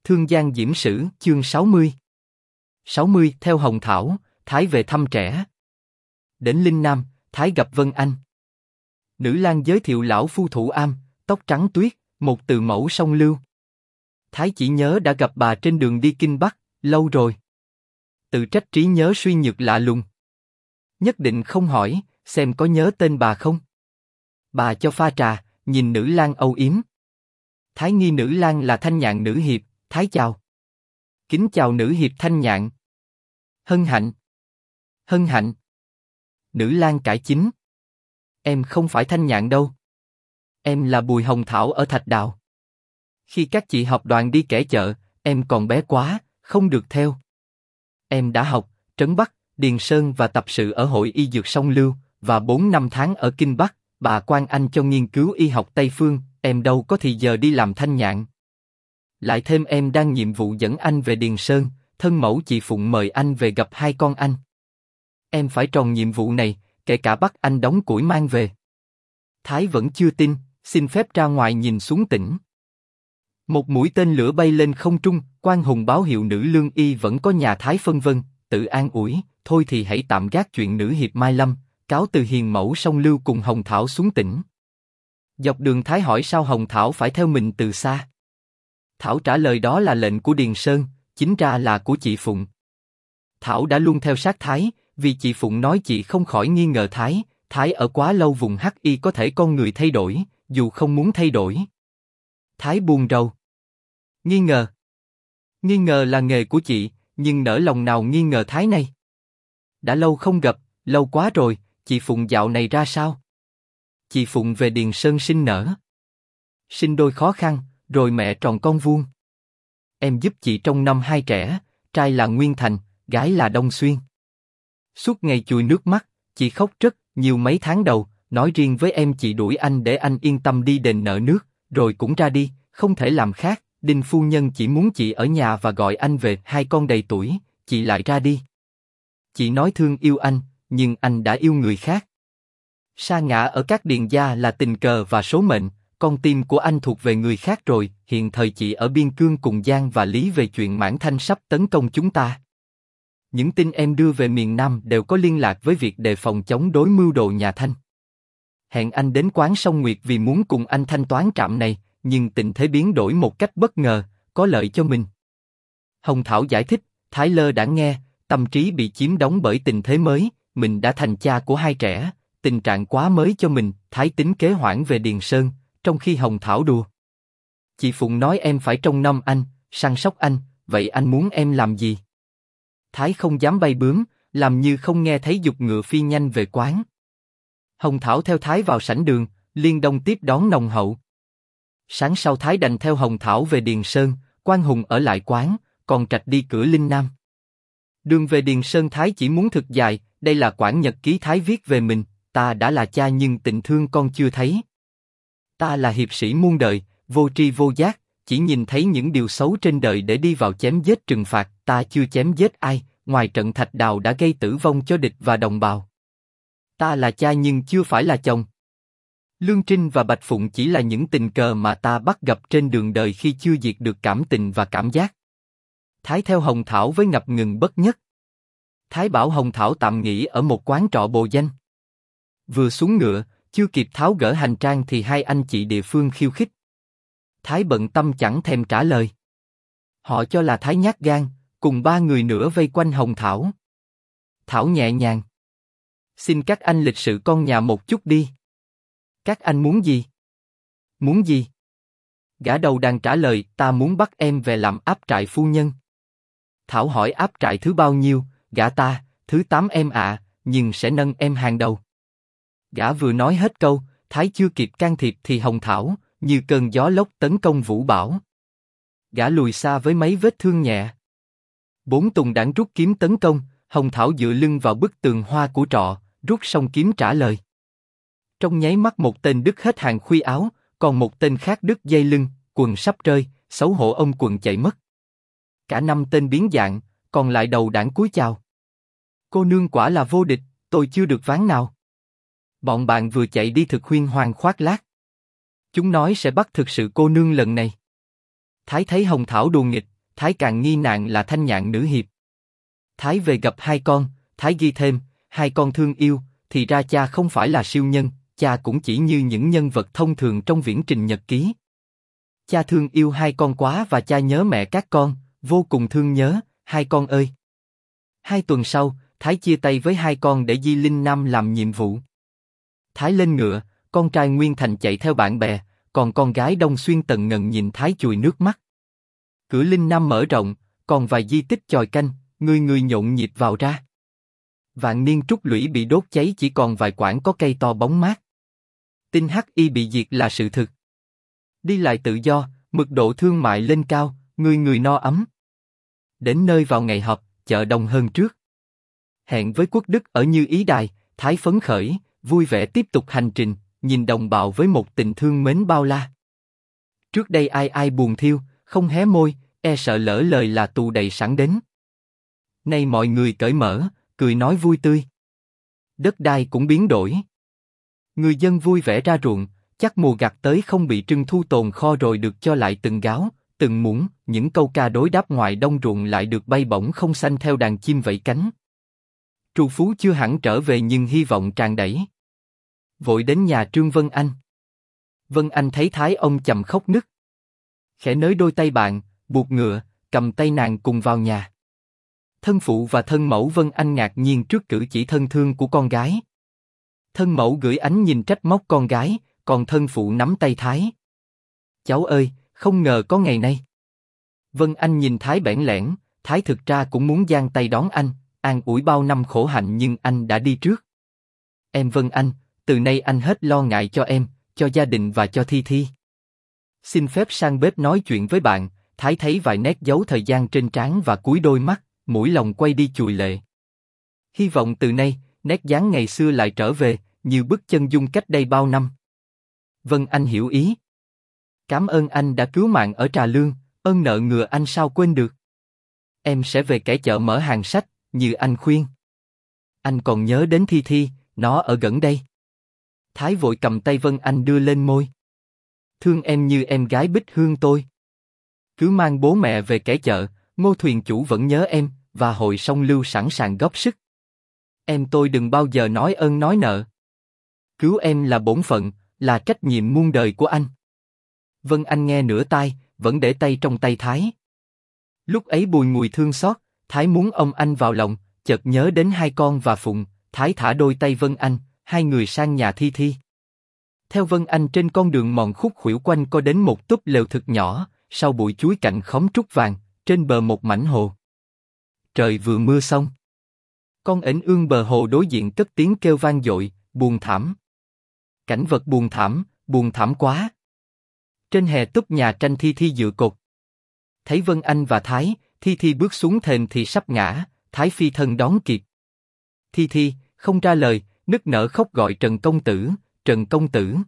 Thương Giang Diễm Sử, chương 60. 60, theo Hồng Thảo, Thái về thăm trẻ. Đến Linh Nam, Thái gặp Vân Anh. Nữ lang giới thiệu lão phu Thủ Am, tóc trắng tuyết, một từ mẫu song lưu. Thái chỉ nhớ đã gặp bà trên đường đi Kinh Bắc, lâu rồi. Tự trách trí nhớ suy nhược lạ lùng. Nhất định không hỏi, xem có nhớ tên bà không. Bà cho pha trà, nhìn nữ lang âu yếm. Thái nghi nữ lang là Thanh Nhạn nữ hiệp, Thái chào. Kính chào nữ hiệp Thanh Nhạn. Hân hạnh. Hân hạnh. Nữ lang cải chính. Em không phải Thanh Nhạn đâu. Em là Bùi Hồng Thảo ở Thạch Đào. Khi các chị học đoàn đi kẻ chợ, em còn bé quá, không được theo. Em đã học Trấn Bắc, Điền Sơn và tập sự ở Hội Y Dược Song Lưu, và 4 năm tháng ở Kinh Bắc. Bà quan anh cho nghiên cứu y học Tây Phương, em đâu có thì giờ đi làm Thanh Nhạn. Lại thêm em đang nhiệm vụ dẫn anh về Điền Sơn, thân mẫu chị Phụng mời anh về gặp hai con anh. Em phải tròn nhiệm vụ này, kể cả bắt anh đóng củi mang về. Thái vẫn chưa tin, xin phép ra ngoài nhìn xuống tỉnh. Một mũi tên lửa bay lên không trung, Quan Hùng báo hiệu nữ lương y vẫn có nhà Thái phân vân, tự an ủi, thôi thì hãy tạm gác chuyện nữ hiệp Mai Lâm, cáo từ hiền mẫu song lưu cùng Hồng Thảo xuống tỉnh. Dọc đường Thái hỏi sao Hồng Thảo phải theo mình từ xa. Thảo trả lời đó là lệnh của Điền Sơn, chính ra là của chị Phụng. Thảo đã luôn theo sát Thái, vì chị Phụng nói chị không khỏi nghi ngờ Thái, Thái ở quá lâu vùng Hắc Y có thể con người thay đổi, dù không muốn thay đổi. Thái buồn rầu. Nghi ngờ. Nghi ngờ là nghề của chị, nhưng nỡ lòng nào nghi ngờ Thái này. Đã lâu không gặp, lâu quá rồi, chị Phụng dạo này ra sao? Chị Phụng về Điền Sơn sinh nở. Sinh đôi khó khăn, rồi mẹ tròn con vuông. Em giúp chị trông nom hai trẻ, trai là Nguyên Thành, gái là Đông Xuyên. Suốt ngày chùi nước mắt, chị khóc rất nhiều mấy tháng đầu, nói riêng với em chị đuổi anh để anh yên tâm đi đền nợ nước, rồi cũng ra đi, không thể làm khác. Đinh phu nhân chỉ muốn chị ở nhà và gọi anh về, hai con đầy tuổi, chị lại ra đi. Chị nói thương yêu anh, nhưng anh đã yêu người khác. Sa ngã ở các điền gia là tình cờ và số mệnh, con tim của anh thuộc về người khác rồi. Hiện thời chị ở biên cương cùng Giang và Lý về chuyện Mãn Thanh sắp tấn công chúng ta. Những tin em đưa về miền Nam đều có liên lạc với việc đề phòng chống đối mưu đồ nhà Thanh. Hẹn anh đến quán Sông Nguyệt vì muốn cùng anh thanh toán trạm này, nhưng tình thế biến đổi một cách bất ngờ, có lợi cho mình. Hồng Thảo giải thích, Thái lơ đã nghe, tâm trí bị chiếm đóng bởi tình thế mới, mình đã thành cha của hai trẻ, tình trạng quá mới cho mình. Thái tính kế hoãn về Điền Sơn, trong khi Hồng Thảo đùa. Chị Phụng nói em phải trông nom anh, săn sóc anh, vậy anh muốn em làm gì? Thái không dám bay bướm, làm như không nghe thấy giục ngựa phi nhanh về quán. Hồng Thảo theo Thái vào sảnh đường, Liên Đông tiếp đón nồng hậu. Sáng sau Thái đành theo Hồng Thảo về Điền Sơn, Quan Hùng ở lại quán, còn Trạch đi cửa Linh Nam. Đường về Điền Sơn Thái chỉ muốn thực dài, đây là quản nhật ký Thái viết về mình, ta đã là cha nhưng tình thương con chưa thấy. Ta là hiệp sĩ muôn đời, vô tri vô giác, chỉ nhìn thấy những điều xấu trên đời để đi vào chém giết trừng phạt, ta chưa chém giết ai, ngoài trận Thạch Đào đã gây tử vong cho địch và đồng bào. Ta là cha nhưng chưa phải là chồng. Lương Trinh và Bạch Phụng chỉ là những tình cờ mà ta bắt gặp trên đường đời khi chưa diệt được cảm tình và cảm giác. Thái theo Hồng Thảo với ngập ngừng bất nhất. Thái bảo Hồng Thảo tạm nghỉ ở một quán trọ bồ danh. Vừa xuống ngựa, chưa kịp tháo gỡ hành trang thì hai anh chị địa phương khiêu khích. Thái bận tâm chẳng thèm trả lời. Họ cho là Thái nhát gan, cùng ba người nữa vây quanh Hồng Thảo. Thảo nhẹ nhàng. Xin các anh lịch sự con nhà một chút đi. Các anh muốn gì? Muốn gì? Gã đầu đàn trả lời, ta muốn bắt em về làm áp trại phu nhân. Thảo hỏi áp trại thứ bao nhiêu, gã ta, thứ 8 em ạ, nhưng sẽ nâng em hàng đầu. Gã vừa nói hết câu, Thái chưa kịp can thiệp thì Hồng Thảo, như cơn gió lốc tấn công Vũ Bảo. Gã lùi xa với mấy vết thương nhẹ. 4 tùng đảng rút kiếm tấn công, Hồng Thảo dựa lưng vào bức tường hoa của trọ, rút song kiếm trả lời. Trong nháy mắt một tên đứt hết hàng khuy áo, còn một tên khác đứt dây lưng, quần sắp rơi, xấu hổ ôm quần chạy mất. Cả 5 tên biến dạng, còn lại đầu đảng cúi chào. Cô nương quả là vô địch, tôi chưa được ván nào. Bọn bạn vừa chạy đi thực huyên hoàng khoác lác. Chúng nói sẽ bắt thực sự cô nương lần này. Thái thấy Hồng Thảo đùa nghịch, Thái càng nghi nạn là thanh nhạn nữ hiệp. Thái về gặp hai con, Thái ghi thêm, hai con thương yêu, thì ra cha không phải là siêu nhân, cha cũng chỉ như những nhân vật thông thường trong viễn trình nhật ký. Cha thương yêu hai con quá và cha nhớ mẹ các con, vô cùng thương nhớ, hai con ơi. 2 tuần sau, Thái chia tay với hai con để Di Linh Nam làm nhiệm vụ. Thái lên ngựa, con trai Nguyên Thành chạy theo bạn bè, còn con gái Đông Xuyên tần ngần nhìn Thái chùi nước mắt. Cửa Linh Nam mở rộng, còn vài di tích chòi canh, người người nhộn nhịp vào ra. Vạn niên trúc lũy bị đốt cháy chỉ còn vài quãng có cây to bóng mát. Tin Hắc-y bị diệt là sự thực. Đi lại tự do, mật độ thương mại lên cao, người người no ấm. Đến nơi vào ngày họp, chợ đông hơn trước. Hẹn với quốc đức ở Như Ý Đài, Thái phấn khởi, vui vẻ tiếp tục hành trình, nhìn đồng bào với một tình thương mến bao la. Trước đây ai ai buồn thiêu, không hé môi, e sợ lỡ lời là tù đầy sẵn đến. Nay mọi người cởi mở, cười nói vui tươi. Đất đai cũng biến đổi. Người dân vui vẻ ra ruộng, chắc mùa gặt tới không bị trưng thu tồn kho rồi được cho lại từng gáo, từng muỗng, những câu ca đối đáp ngoài đông ruộng lại được bay bổng không xanh theo đàn chim vẫy cánh. Trù phú chưa hẳn trở về nhưng hy vọng tràn đầy. Vội đến nhà Trương Vân Anh. Vân Anh thấy Thái ông chầm khóc nức. Khẽ nới đôi tay bạn, buộc ngựa, cầm tay nàng cùng vào nhà. Thân phụ và thân mẫu Vân Anh ngạc nhiên trước cử chỉ thân thương của con gái. Thân mẫu gửi ánh nhìn trách móc con gái, còn thân phụ nắm tay Thái. Cháu ơi, không ngờ có ngày nay. Vân Anh nhìn Thái bẽn lẽn, Thái thực ra cũng muốn giang tay đón anh, an ủi bao năm khổ hạnh nhưng anh đã đi trước. Em Vân Anh, từ nay anh hết lo ngại cho em, cho gia đình và cho Thi Thi. Xin phép sang bếp nói chuyện với bạn. Thái thấy vài nét dấu thời gian trên trán và cúi đôi mắt, mũi lòng quay đi chùi lệ. Hy vọng từ nay, nét dáng ngày xưa lại trở về, như bức chân dung cách đây bao năm. Vân Anh hiểu ý. Cảm ơn anh đã cứu mạng ở Trà Lương, ơn nợ ngừa anh sao quên được. Em sẽ về kẻ chợ mở hàng sách, như anh khuyên. Anh còn nhớ đến Thi Thi, nó ở gần đây. Thái vội cầm tay Vân Anh đưa lên môi. Thương em như em gái Bích Hương tôi. Cứ mang bố mẹ về kẻ chợ, Ngô thuyền chủ vẫn nhớ em, và hội song lưu sẵn sàng góp sức. Em tôi đừng bao giờ nói ơn nói nợ. Cứu em là bổn phận, là trách nhiệm muôn đời của anh. Vân Anh nghe nửa tai, vẫn để tay trong tay Thái. Lúc ấy bùi ngùi thương xót, Thái muốn ôm anh vào lòng, chợt nhớ đến hai con và Phụng, Thái thả đôi tay Vân Anh, hai người sang nhà Thi Thi. Theo Vân Anh trên con đường mòn khúc khuỷu quanh có đến một túp lều thực nhỏ, sau bụi chuối cạnh khóm trúc vàng, trên bờ một mảnh hồ. Trời vừa mưa xong. Con ếnh ương bờ hồ đối diện cất tiếng kêu vang dội, buồn thảm. Cảnh vật buồn thảm quá. Trên hè túp nhà tranh Thi Thi dựa cột. Thấy Vân Anh và Thái, Thi Thi bước xuống thềm thì sắp ngã, Thái phi thân đón kịp. Thi Thi, không ra lời, nức nở khóc gọi Trần công tử, Trần công tử.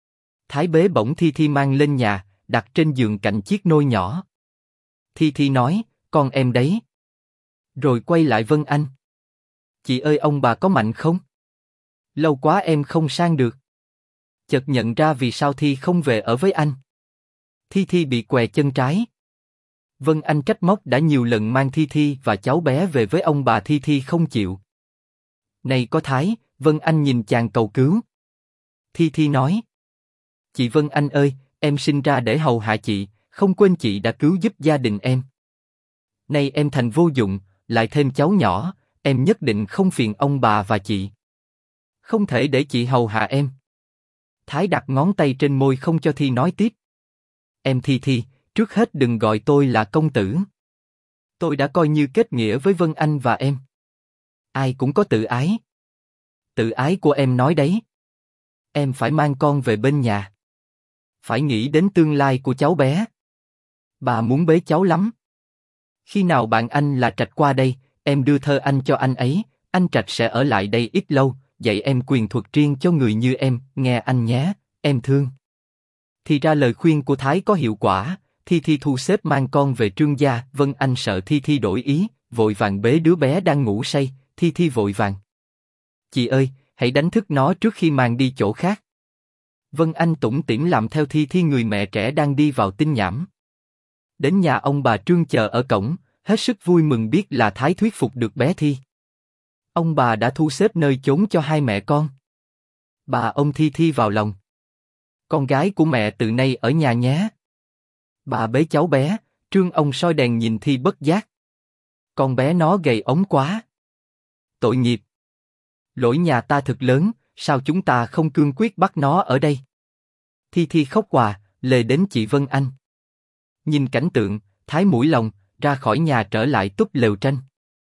Thái bế bổng Thi Thi mang lên nhà, đặt trên giường cạnh chiếc nôi nhỏ. Thi Thi nói, con em đấy. Rồi quay lại Vân Anh. Chị ơi ông bà có mạnh không? Lâu quá em không sang được. Chợt nhận ra vì sao Thi không về ở với anh. Thi Thi bị què chân trái. Vân Anh trách móc đã nhiều lần mang Thi Thi và cháu bé về với ông bà, Thi Thi không chịu. Này có Thái, Vân Anh nhìn chàng cầu cứu. Thi Thi nói. Chị Vân Anh ơi, em sinh ra để hầu hạ chị, không quên chị đã cứu giúp gia đình em. Nay em thành vô dụng, lại thêm cháu nhỏ, em nhất định không phiền ông bà và chị. Không thể để chị hầu hạ em. Thái đặt ngón tay trên môi không cho Thi nói tiếp. Em Thi Thi, trước hết đừng gọi tôi là công tử. Tôi đã coi như kết nghĩa với Vân Anh và em. Ai cũng có tự ái. Tự ái của em nói đấy. Em phải mang con về bên nhà. Phải nghĩ đến tương lai của cháu bé. Bà muốn bế cháu lắm. Khi nào bạn anh là Trạch qua đây, em đưa thơ anh cho anh ấy, anh Trạch sẽ ở lại đây ít lâu, dạy em quyền thuật riêng cho người như em, nghe anh nhé, em thương. Thì ra lời khuyên của Thái có hiệu quả, Thi Thi thu xếp mang con về Trương gia. Vân Anh sợ Thi Thi đổi ý, vội vàng bế đứa bé đang ngủ say. Thi Thi vội vàng. Chị ơi, hãy đánh thức nó trước khi mang đi chỗ khác. Vân Anh tủm tỉm làm theo Thi Thi, người mẹ trẻ đang đi vào tinh nhảm. Đến nhà ông bà Trương chờ ở cổng, hết sức vui mừng biết là Thái thuyết phục được bé Thi. Ông bà đã thu xếp nơi chốn cho hai mẹ con. Bà ôm Thi Thi vào lòng. Con gái của mẹ từ nay ở nhà nhé. Bà bế cháu bé, Trương ông soi đèn nhìn Thi bất giác. Con bé nó gầy ốm quá. Tội nghiệp. Lỗi nhà ta thực lớn, sao chúng ta không cương quyết bắt nó ở đây? Thi Thi khóc òa, lề đến chị Vân Anh. Nhìn cảnh tượng, Thái mũi lòng, ra khỏi nhà trở lại túp lều tranh.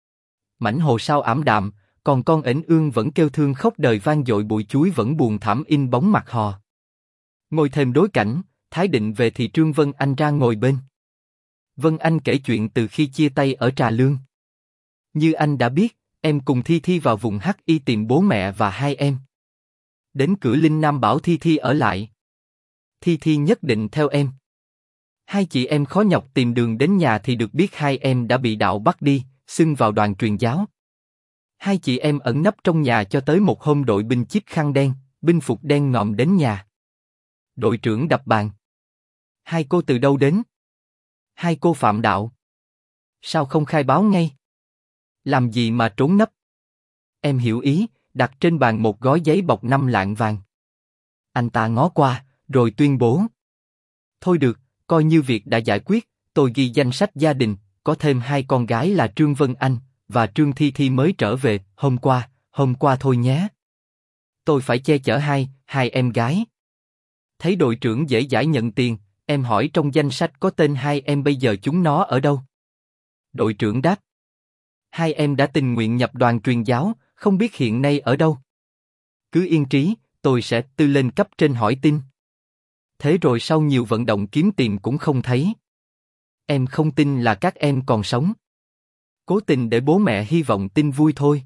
Mảnh hồ sao ảm đạm, còn con ếnh ương vẫn kêu thương khóc đời vang dội, bụi chuối vẫn buồn thảm in bóng mặt hò. Ngồi thềm đối cảnh, Thái định về thì Trương Vân Anh ra ngồi bên. Vân Anh kể chuyện từ khi chia tay ở Trà Lương. Như anh đã biết, em cùng Thi Thi vào vùng Hắc Y tìm bố mẹ và hai em. Đến cửa Linh Nam bảo Thi Thi ở lại. Thi Thi nhất định theo em. Hai chị em khó nhọc tìm đường đến nhà thì được biết hai em đã bị đạo bắt đi, xưng vào đoàn truyền giáo. Hai chị em ẩn nấp trong nhà cho tới một hôm đội binh chiếc khăn đen, binh phục đen ngòm đến nhà. Đội trưởng đập bàn. Hai cô từ đâu đến? Hai cô phạm đạo. Sao không khai báo ngay? Làm gì mà trốn nấp? Em hiểu ý, đặt trên bàn một gói giấy bọc 5 lạng vàng. Anh ta ngó qua, rồi tuyên bố. Thôi được, coi như việc đã giải quyết, tôi ghi danh sách gia đình, có thêm hai con gái là Trương Vân Anh và Trương Thi Thi mới trở về, hôm qua thôi nhé. Tôi phải che chở hai em gái. Thấy đội trưởng dễ dãi nhận tiền, em hỏi trong danh sách có tên hai em bây giờ chúng nó ở đâu? Đội trưởng đáp. Hai em đã tình nguyện nhập đoàn truyền giáo, không biết hiện nay ở đâu. Cứ yên trí, tôi sẽ tư lên cấp trên hỏi tin. Thế rồi sau nhiều vận động kiếm tìm cũng không thấy. Em không tin là các em còn sống. Cố tình để bố mẹ hy vọng tin vui thôi.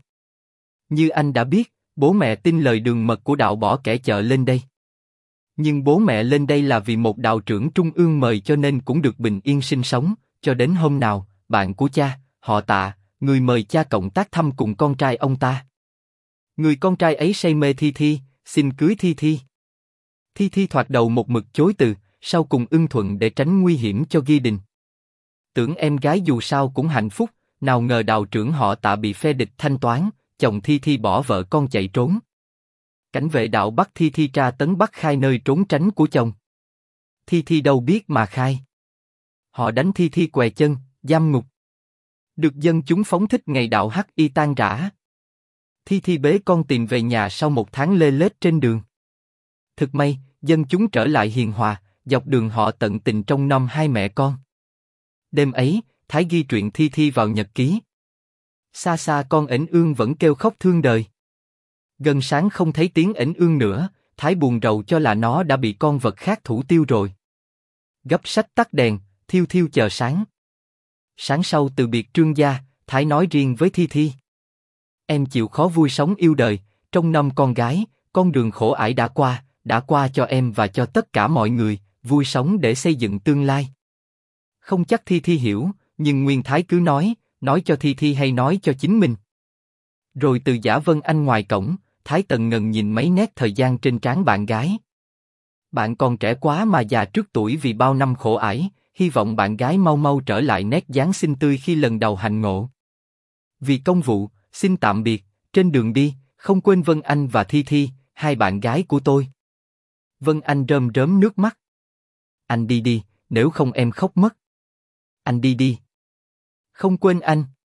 Như anh đã biết, bố mẹ tin lời đường mật của đạo bỏ kẻ chợ lên đây. Nhưng bố mẹ lên đây là vì một đạo trưởng trung ương mời cho nên cũng được bình yên sinh sống, cho đến hôm nào, bạn của cha, họ Tạ, người mời cha cộng tác thăm cùng con trai ông ta. Người con trai ấy say mê Thi Thi, xin cưới Thi Thi. Thi Thi thoạt đầu một mực chối từ, sau cùng ưng thuận để tránh nguy hiểm cho Ghi Đình. Tưởng em gái dù sao cũng hạnh phúc, nào ngờ đạo trưởng họ Tạ bị phe địch thanh toán, chồng Thi Thi bỏ vợ con chạy trốn. Cảnh vệ đạo bắt Thi Thi tra tấn bắt khai nơi trốn tránh của chồng. Thi Thi đâu biết mà khai. Họ đánh Thi Thi què chân, giam ngục. Được dân chúng phóng thích ngày đạo Hắc Y tan rã. Thi Thi bế con tìm về nhà sau một tháng lê lết trên đường. Thực may, dân chúng trở lại hiền hòa, dọc đường họ tận tình trông nom hai mẹ con. Đêm ấy, Thái ghi truyện Thi Thi vào nhật ký. Xa xa con ếnh ương vẫn kêu khóc thương đời. Gần sáng không thấy tiếng ếnh ương nữa, Thái buồn rầu cho là nó đã bị con vật khác thủ tiêu rồi. Gấp sách tắt đèn, thiêu thiêu chờ sáng. Sáng sau từ biệt Trương gia, Thái nói riêng với Thi Thi. Em chịu khó vui sống yêu đời, trông nom con gái, con đường khổ ải đã qua cho em và cho tất cả mọi người, vui sống để xây dựng tương lai. Không chắc Thi Thi hiểu, nhưng Nguyên Thái cứ nói cho Thi Thi hay nói cho chính mình. Rồi từ Giả Vân Anh ngoài cổng, Thái tần ngần nhìn mấy nét thời gian trên trán bạn gái. Bạn còn trẻ quá mà già trước tuổi vì bao năm khổ ải, hy vọng bạn gái mau mau trở lại nét dáng xinh tươi khi lần đầu hành ngộ. Vì công vụ, xin tạm biệt, trên đường đi, không quên Vân Anh và Thi Thi, hai bạn gái của tôi. Vân Anh rơm rớm nước mắt. Anh đi đi, nếu không em khóc mất. Anh đi đi. Không quên anh.